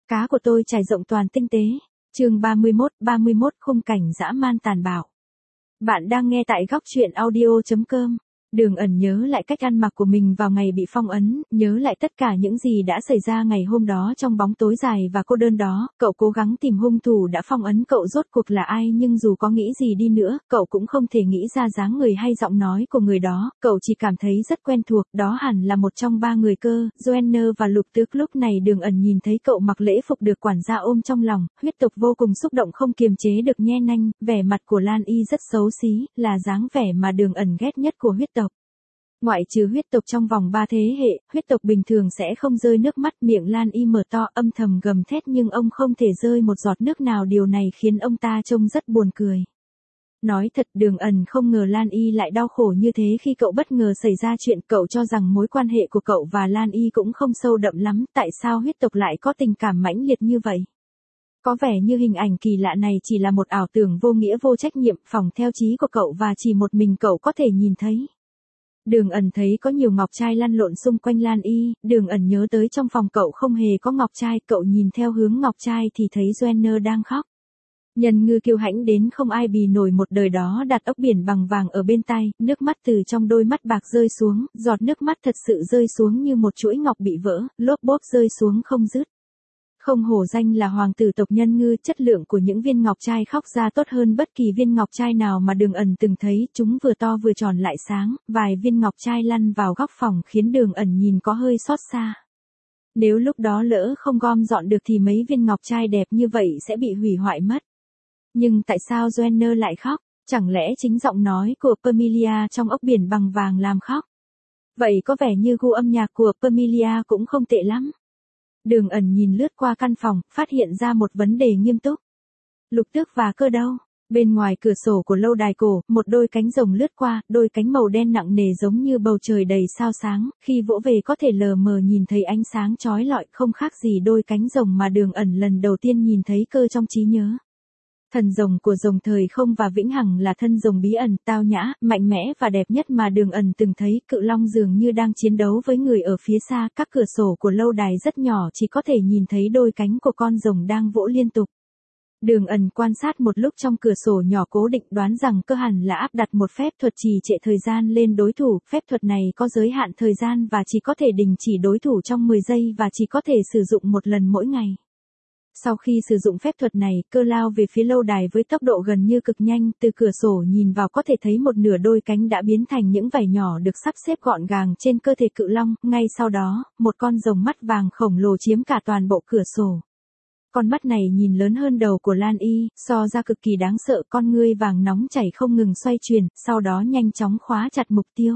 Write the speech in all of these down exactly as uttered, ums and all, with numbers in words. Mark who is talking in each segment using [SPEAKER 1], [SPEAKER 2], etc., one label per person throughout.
[SPEAKER 1] Cá của tôi trải rộng toàn tinh tế. Chương ba mươi mốt, ba mươi mốt khung cảnh dã man tàn bạo. Bạn đang nghe tại góc truyện audio chấm com. Đường Ẩn nhớ lại cách ăn mặc của mình vào ngày bị phong ấn, nhớ lại tất cả những gì đã xảy ra ngày hôm đó trong bóng tối dài và cô đơn đó. Cậu cố gắng tìm hung thủ đã phong ấn cậu rốt cuộc là ai, nhưng dù có nghĩ gì đi nữa, cậu cũng không thể nghĩ ra dáng người hay giọng nói của người đó. Cậu chỉ cảm thấy rất quen thuộc, đó hẳn là một trong ba người cơ, Joanna và Lục Tước. Lúc này Đường Ẩn nhìn thấy cậu mặc lễ phục được quản gia ôm trong lòng, huyết tộc vô cùng xúc động không kiềm chế được nhe nanh. Vẻ mặt của Lan Y rất xấu xí, là dáng vẻ mà Đường Ẩn ghét nhất của huyết tộc. Ngoại trừ huyết tộc trong vòng ba thế hệ, huyết tộc bình thường sẽ không rơi nước mắt. Miệng Lan Y mở to âm thầm gầm thét, nhưng ông không thể rơi một giọt nước nào, điều này khiến ông ta trông rất buồn cười. Nói thật, Đường Ẩn không ngờ Lan Y lại đau khổ như thế khi cậu bất ngờ xảy ra chuyện. Cậu cho rằng mối quan hệ của cậu và Lan Y cũng không sâu đậm lắm, tại sao huyết tộc lại có tình cảm mãnh liệt như vậy? Có vẻ như hình ảnh kỳ lạ này chỉ là một ảo tưởng vô nghĩa vô trách nhiệm, phỏng theo trí của cậu và chỉ một mình cậu có thể nhìn thấy. Đường Ẩn thấy có nhiều ngọc trai lăn lộn xung quanh Lan Y. Đường Ẩn nhớ tới trong phòng cậu không hề có ngọc trai. Cậu nhìn theo hướng ngọc trai thì thấy Joanna đang khóc. Nhân ngư kiêu hãnh đến không ai bì nổi một đời đó đặt ốc biển bằng vàng ở bên tai. Nước mắt từ trong đôi mắt bạc rơi xuống, giọt nước mắt thật sự rơi xuống như một chuỗi ngọc bị vỡ, lốp bốp rơi xuống không dứt. Không hổ danh là hoàng tử tộc nhân ngư, chất lượng của những viên ngọc trai khóc ra tốt hơn bất kỳ viên ngọc trai nào mà Đường Ẩn từng thấy. Chúng vừa to vừa tròn lại sáng, vài viên ngọc trai lăn vào góc phòng khiến Đường Ẩn nhìn có hơi xót xa. Nếu lúc đó lỡ không gom dọn được thì mấy viên ngọc trai đẹp như vậy sẽ bị hủy hoại mất. Nhưng tại sao Joanna lại khóc? Chẳng lẽ chính giọng nói của Pamelia trong ốc biển bằng vàng làm khóc? Vậy có vẻ như gu âm nhạc của Pamelia cũng không tệ lắm. Đường Ẩn nhìn lướt qua căn phòng, phát hiện ra một vấn đề nghiêm túc. Lục Tước và Cơ đâu? Bên ngoài cửa sổ của lâu đài cổ, một đôi cánh rồng lướt qua, đôi cánh màu đen nặng nề giống như bầu trời đầy sao sáng. Khi vỗ về có thể lờ mờ nhìn thấy ánh sáng chói lọi, không khác gì đôi cánh rồng mà Đường Ẩn lần đầu tiên nhìn thấy Cơ trong trí nhớ. Thần rồng của rồng thời không và vĩnh hằng là thân rồng bí ẩn, tao nhã, mạnh mẽ và đẹp nhất mà Đường Ẩn từng thấy. Cự long dường như đang chiến đấu với người ở phía xa. Các cửa sổ của lâu đài rất nhỏ, chỉ có thể nhìn thấy đôi cánh của con rồng đang vỗ liên tục. Đường Ẩn quan sát một lúc trong cửa sổ nhỏ, cố định đoán rằng Cơ hẳn là áp đặt một phép thuật trì trệ thời gian lên đối thủ. Phép thuật này có giới hạn thời gian và chỉ có thể đình chỉ đối thủ trong mười giây và chỉ có thể sử dụng một lần mỗi ngày. Sau khi sử dụng phép thuật này, Cơ lao về phía lâu đài với tốc độ gần như cực nhanh. Từ cửa sổ nhìn vào có thể thấy một nửa đôi cánh đã biến thành những vảy nhỏ được sắp xếp gọn gàng trên cơ thể cự long. Ngay sau đó, một con rồng mắt vàng khổng lồ chiếm cả toàn bộ cửa sổ. Con mắt này nhìn lớn hơn đầu của Lan Y, so ra cực kỳ đáng sợ. Con ngươi vàng nóng chảy không ngừng xoay chuyển, sau đó nhanh chóng khóa chặt mục tiêu.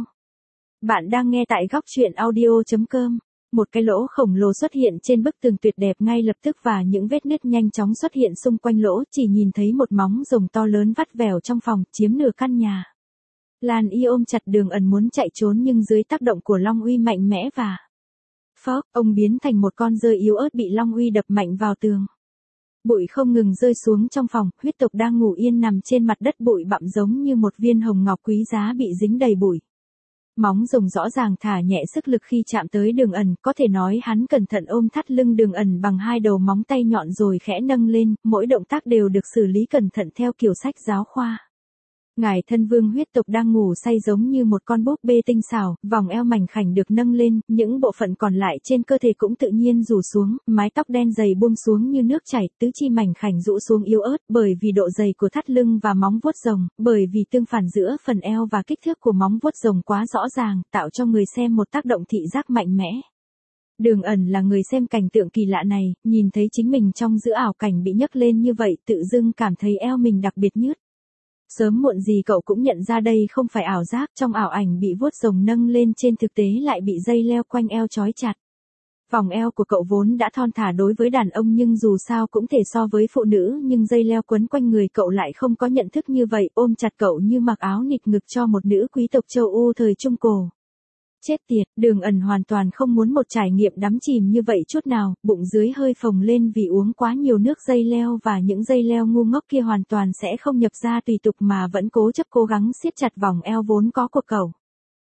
[SPEAKER 1] Bạn đang nghe tại góc truyện audio chấm com. Một cái lỗ khổng lồ xuất hiện trên bức tường tuyệt đẹp ngay lập tức và những vết nứt nhanh chóng xuất hiện xung quanh lỗ. Chỉ nhìn thấy một móng rồng to lớn vắt vẻo trong phòng, chiếm nửa căn nhà. Lan Y ôm chặt Đường Ẩn muốn chạy trốn, nhưng dưới tác động của long uy mạnh mẽ và phốc, ông biến thành một con dơi yếu ớt bị long uy đập mạnh vào tường. Bụi không ngừng rơi xuống trong phòng, huyết tộc đang ngủ yên nằm trên mặt đất bụi bặm giống như một viên hồng ngọc quý giá bị dính đầy bụi. Móng rồng rõ ràng thả nhẹ sức lực khi chạm tới Đường Ẩn, có thể nói hắn cẩn thận ôm thắt lưng Đường Ẩn bằng hai đầu móng tay nhọn rồi khẽ nâng lên, mỗi động tác đều được xử lý cẩn thận theo kiểu sách giáo khoa. Ngài thân vương huyết tộc đang ngủ say giống như một con búp bê tinh xảo, vòng eo mảnh khảnh được nâng lên, những bộ phận còn lại trên cơ thể cũng tự nhiên rủ xuống, mái tóc đen dày buông xuống như nước chảy, tứ chi mảnh khảnh rũ xuống yếu ớt bởi vì độ dày của thắt lưng và móng vuốt rồng, bởi vì tương phản giữa phần eo và kích thước của móng vuốt rồng quá rõ ràng, tạo cho người xem một tác động thị giác mạnh mẽ. Đường Ẩn là người xem cảnh tượng kỳ lạ này, nhìn thấy chính mình trong giữa ảo cảnh bị nhấc lên như vậy, tự dưng cảm thấy eo mình đặc biệt nhứt. Sớm muộn gì cậu cũng nhận ra đây không phải ảo giác, trong ảo ảnh bị vuốt rồng nâng lên trên thực tế lại bị dây leo quanh eo trói chặt. Vòng eo của cậu vốn đã thon thả đối với đàn ông nhưng dù sao cũng thể so với phụ nữ, nhưng dây leo quấn quanh người cậu lại không có nhận thức như vậy, ôm chặt cậu như mặc áo nịt ngực cho một nữ quý tộc châu Âu thời Trung Cổ. Chết tiệt, Đường Ẩn hoàn toàn không muốn một trải nghiệm đắm chìm như vậy chút nào, bụng dưới hơi phồng lên vì uống quá nhiều nước dây leo và những dây leo ngu ngốc kia hoàn toàn sẽ không nhập ra tùy tục mà vẫn cố chấp cố gắng siết chặt vòng eo vốn có của cậu.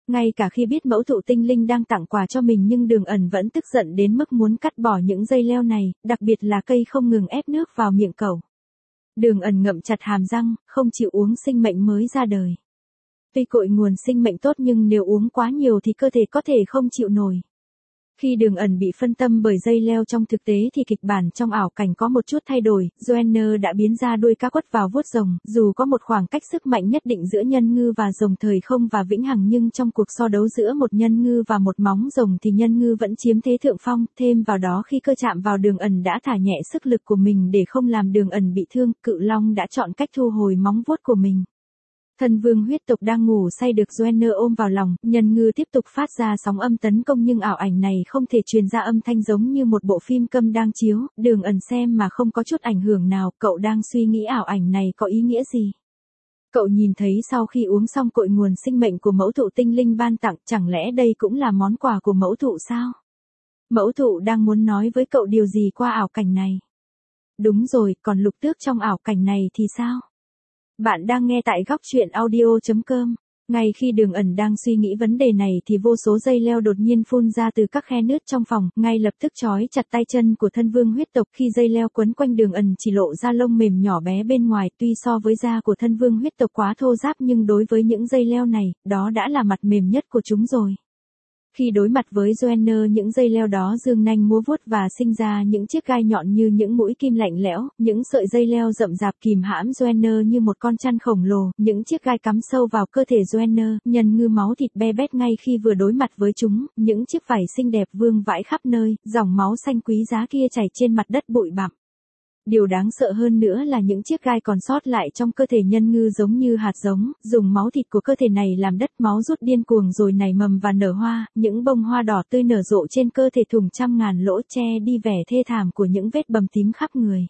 [SPEAKER 1] Ngay cả khi biết mẫu thụ tinh linh đang tặng quà cho mình nhưng Đường Ẩn vẫn tức giận đến mức muốn cắt bỏ những dây leo này, đặc biệt là cây không ngừng ép nước vào miệng cậu. Đường Ẩn ngậm chặt hàm răng, không chịu uống sinh mệnh mới ra đời. Tuy cội nguồn sinh mệnh tốt nhưng nếu uống quá nhiều thì cơ thể có thể không chịu nổi. Khi Đường Ẩn bị phân tâm bởi dây leo trong thực tế thì kịch bản trong ảo cảnh có một chút thay đổi, Joanna đã biến ra đuôi cá quất vào vuốt rồng, dù có một khoảng cách sức mạnh nhất định giữa nhân ngư và rồng thời không và vĩnh hằng nhưng trong cuộc so đấu giữa một nhân ngư và một móng rồng thì nhân ngư vẫn chiếm thế thượng phong, thêm vào đó khi cơ chạm vào Đường Ẩn đã thả nhẹ sức lực của mình để không làm Đường Ẩn bị thương, cự long đã chọn cách thu hồi móng vuốt của mình. Thân vương huyết tộc đang ngủ say được Joanna ôm vào lòng, nhân ngư tiếp tục phát ra sóng âm tấn công nhưng ảo ảnh này không thể truyền ra âm thanh giống như một bộ phim câm đang chiếu, Đường Ẩn xem mà không có chút ảnh hưởng nào, cậu đang suy nghĩ ảo ảnh này có ý nghĩa gì. Cậu nhìn thấy sau khi uống xong cội nguồn sinh mệnh của mẫu thụ tinh linh ban tặng, chẳng lẽ đây cũng là món quà của mẫu thụ sao? Mẫu thụ đang muốn nói với cậu điều gì qua ảo cảnh này? Đúng rồi, còn Lục Tước trong ảo cảnh này thì sao? Bạn đang nghe tại góc truyện audio chấm com. Ngay khi Đường Ẩn đang suy nghĩ vấn đề này thì vô số dây leo đột nhiên phun ra từ các khe nứt trong phòng, ngay lập tức trói chặt tay chân của thân vương huyết tộc. Khi dây leo quấn quanh Đường Ẩn chỉ lộ ra lông mềm nhỏ bé bên ngoài, tuy so với da của thân vương huyết tộc quá thô ráp nhưng đối với những dây leo này, đó đã là mặt mềm nhất của chúng rồi. Khi đối mặt với Joanna, những dây leo đó dương nanh múa vuốt và sinh ra những chiếc gai nhọn như những mũi kim lạnh lẽo, những sợi dây leo rậm rạp kìm hãm Joanna như một con chăn khổng lồ, những chiếc gai cắm sâu vào cơ thể Joanna, nhân ngư máu thịt be bét ngay khi vừa đối mặt với chúng, những chiếc vảy xinh đẹp vương vãi khắp nơi, dòng máu xanh quý giá kia chảy trên mặt đất bụi bặm. Điều đáng sợ hơn nữa là những chiếc gai còn sót lại trong cơ thể nhân ngư giống như hạt giống, dùng máu thịt của cơ thể này làm đất, máu rút điên cuồng rồi nảy mầm và nở hoa, những bông hoa đỏ tươi nở rộ trên cơ thể thủng trăm ngàn lỗ, che đi vẻ thê thảm của những vết bầm tím khắp người.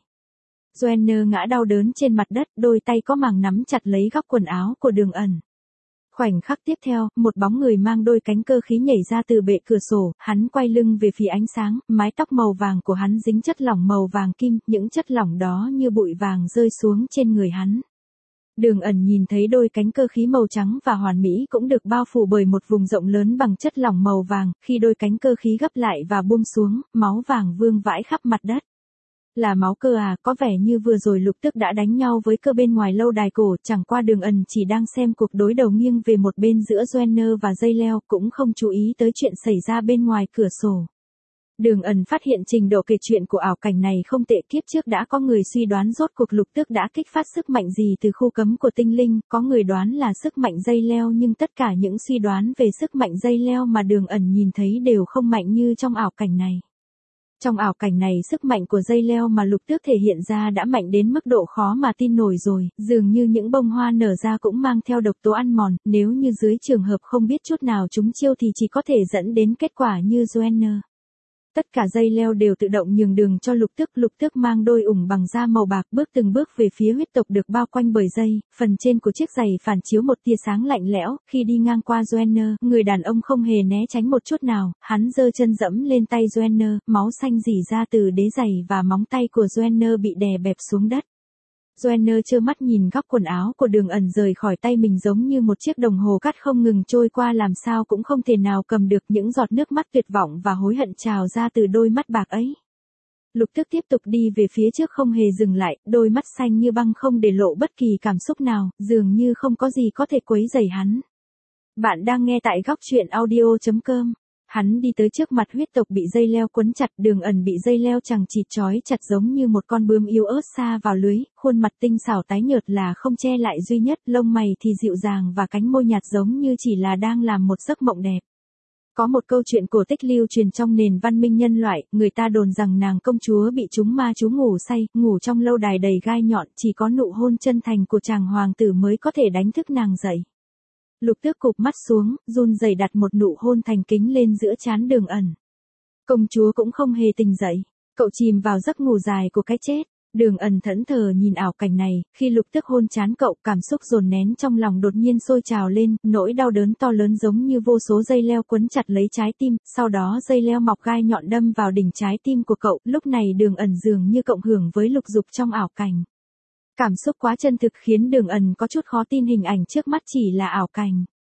[SPEAKER 1] Joanna ngã đau đớn trên mặt đất, đôi tay có màng nắm chặt lấy góc quần áo của Đường Ẩn. Khoảnh khắc tiếp theo, một bóng người mang đôi cánh cơ khí nhảy ra từ bệ cửa sổ, hắn quay lưng về phía ánh sáng, mái tóc màu vàng của hắn dính chất lỏng màu vàng kim, những chất lỏng đó như bụi vàng rơi xuống trên người hắn. Đường Ẩn nhìn thấy đôi cánh cơ khí màu trắng và hoàn mỹ cũng được bao phủ bởi một vùng rộng lớn bằng chất lỏng màu vàng, khi đôi cánh cơ khí gấp lại và buông xuống, máu vàng vương vãi khắp mặt đất. Là máu cơ à, có vẻ như vừa rồi Lục Tước đã đánh nhau với cơ bên ngoài lâu đài cổ, chẳng qua Đường Ẩn chỉ đang xem cuộc đối đầu nghiêng về một bên giữa Joanna và dây leo, cũng không chú ý tới chuyện xảy ra bên ngoài cửa sổ. Đường Ẩn phát hiện trình độ kể chuyện của ảo cảnh này không tệ, kiếp trước đã có người suy đoán rốt cuộc Lục Tước đã kích phát sức mạnh gì từ khu cấm của tinh linh, có người đoán là sức mạnh dây leo nhưng tất cả những suy đoán về sức mạnh dây leo mà Đường Ẩn nhìn thấy đều không mạnh như trong ảo cảnh này. Trong ảo cảnh này sức mạnh của dây leo mà Lục Tước thể hiện ra đã mạnh đến mức độ khó mà tin nổi rồi, dường như những bông hoa nở ra cũng mang theo độc tố ăn mòn, nếu như dưới trường hợp không biết chút nào chúng chiêu thì chỉ có thể dẫn đến kết quả như Joanna. Tất cả dây leo đều tự động nhường đường cho Lục Tước, Lục Tước mang đôi ủng bằng da màu bạc bước từng bước về phía huyết tộc được bao quanh bởi dây, phần trên của chiếc giày phản chiếu một tia sáng lạnh lẽo, khi đi ngang qua Joanna, người đàn ông không hề né tránh một chút nào, hắn giơ chân dẫm lên tay Joanna, máu xanh rỉ ra từ đế giày và móng tay của Joanna bị đè bẹp xuống đất. Joanna trơ mắt nhìn góc quần áo của Đường Ẩn rời khỏi tay mình giống như một chiếc đồng hồ cát không ngừng trôi qua, làm sao cũng không thể nào cầm được, những giọt nước mắt tuyệt vọng và hối hận trào ra từ đôi mắt bạc ấy. Lục Tước tiếp tục đi về phía trước không hề dừng lại, đôi mắt xanh như băng không để lộ bất kỳ cảm xúc nào, dường như không có gì có thể quấy rầy hắn. Bạn đang nghe tại góc truyện audio chấm com. Hắn đi tới trước mặt huyết tộc bị dây leo quấn chặt, Đường Ẩn bị dây leo chằng chịt trói chặt giống như một con bướm yếu ớt sa vào lưới, khuôn mặt tinh xảo tái nhợt là không che lại duy nhất, lông mày thì dịu dàng và cánh môi nhạt giống như chỉ là đang làm một giấc mộng đẹp. Có một câu chuyện cổ tích lưu truyền trong nền văn minh nhân loại, người ta đồn rằng nàng công chúa bị chúng ma chú ngủ say, ngủ trong lâu đài đầy gai nhọn, chỉ có nụ hôn chân thành của chàng hoàng tử mới có thể đánh thức nàng dậy. Lục Tước cụp mắt xuống, run rẩy đặt một nụ hôn thành kính lên giữa trán Đường Ẩn. Công chúa cũng không hề tỉnh dậy, cậu chìm vào giấc ngủ dài của cái chết. Đường Ẩn thẫn thờ nhìn ảo cảnh này, khi Lục Tước hôn trán cậu, cảm xúc dồn nén trong lòng đột nhiên sôi trào lên, nỗi đau đớn to lớn giống như vô số dây leo quấn chặt lấy trái tim, sau đó dây leo mọc gai nhọn đâm vào đỉnh trái tim của cậu, lúc này Đường Ẩn dường như cộng hưởng với lục dục trong ảo cảnh. Cảm xúc quá chân thực khiến Đường Ẩn có chút khó tin hình ảnh trước mắt chỉ là ảo cảnh.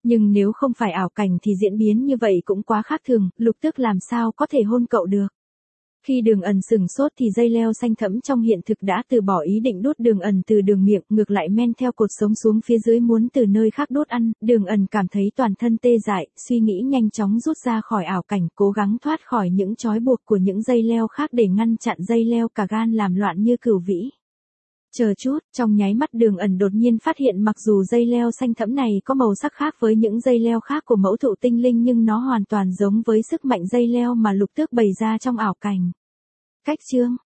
[SPEAKER 1] Nhưng nếu không phải ảo cảnh thì diễn biến như vậy cũng quá khác thường, Lục Tước làm sao có thể hôn cậu được. Khi Đường Ẩn sửng sốt thì dây leo xanh thẫm trong hiện thực đã từ bỏ ý định đút Đường Ẩn từ đường miệng, ngược lại men theo cột sống xuống phía dưới muốn từ nơi khác đút ăn. Đường Ẩn cảm thấy toàn thân tê dại, suy nghĩ nhanh chóng rút ra khỏi ảo cảnh, cố gắng thoát khỏi những trói buộc của những dây leo khác để ngăn chặn dây leo cả gan làm loạn như cửu vĩ. Chờ chút, trong nháy mắt Đường Ẩn đột nhiên phát hiện mặc dù dây leo xanh thẫm này có màu sắc khác với những dây leo khác của mẫu thụ tinh linh nhưng nó hoàn toàn giống với sức mạnh dây leo mà Lục Tước bày ra trong ảo cảnh. Cách chương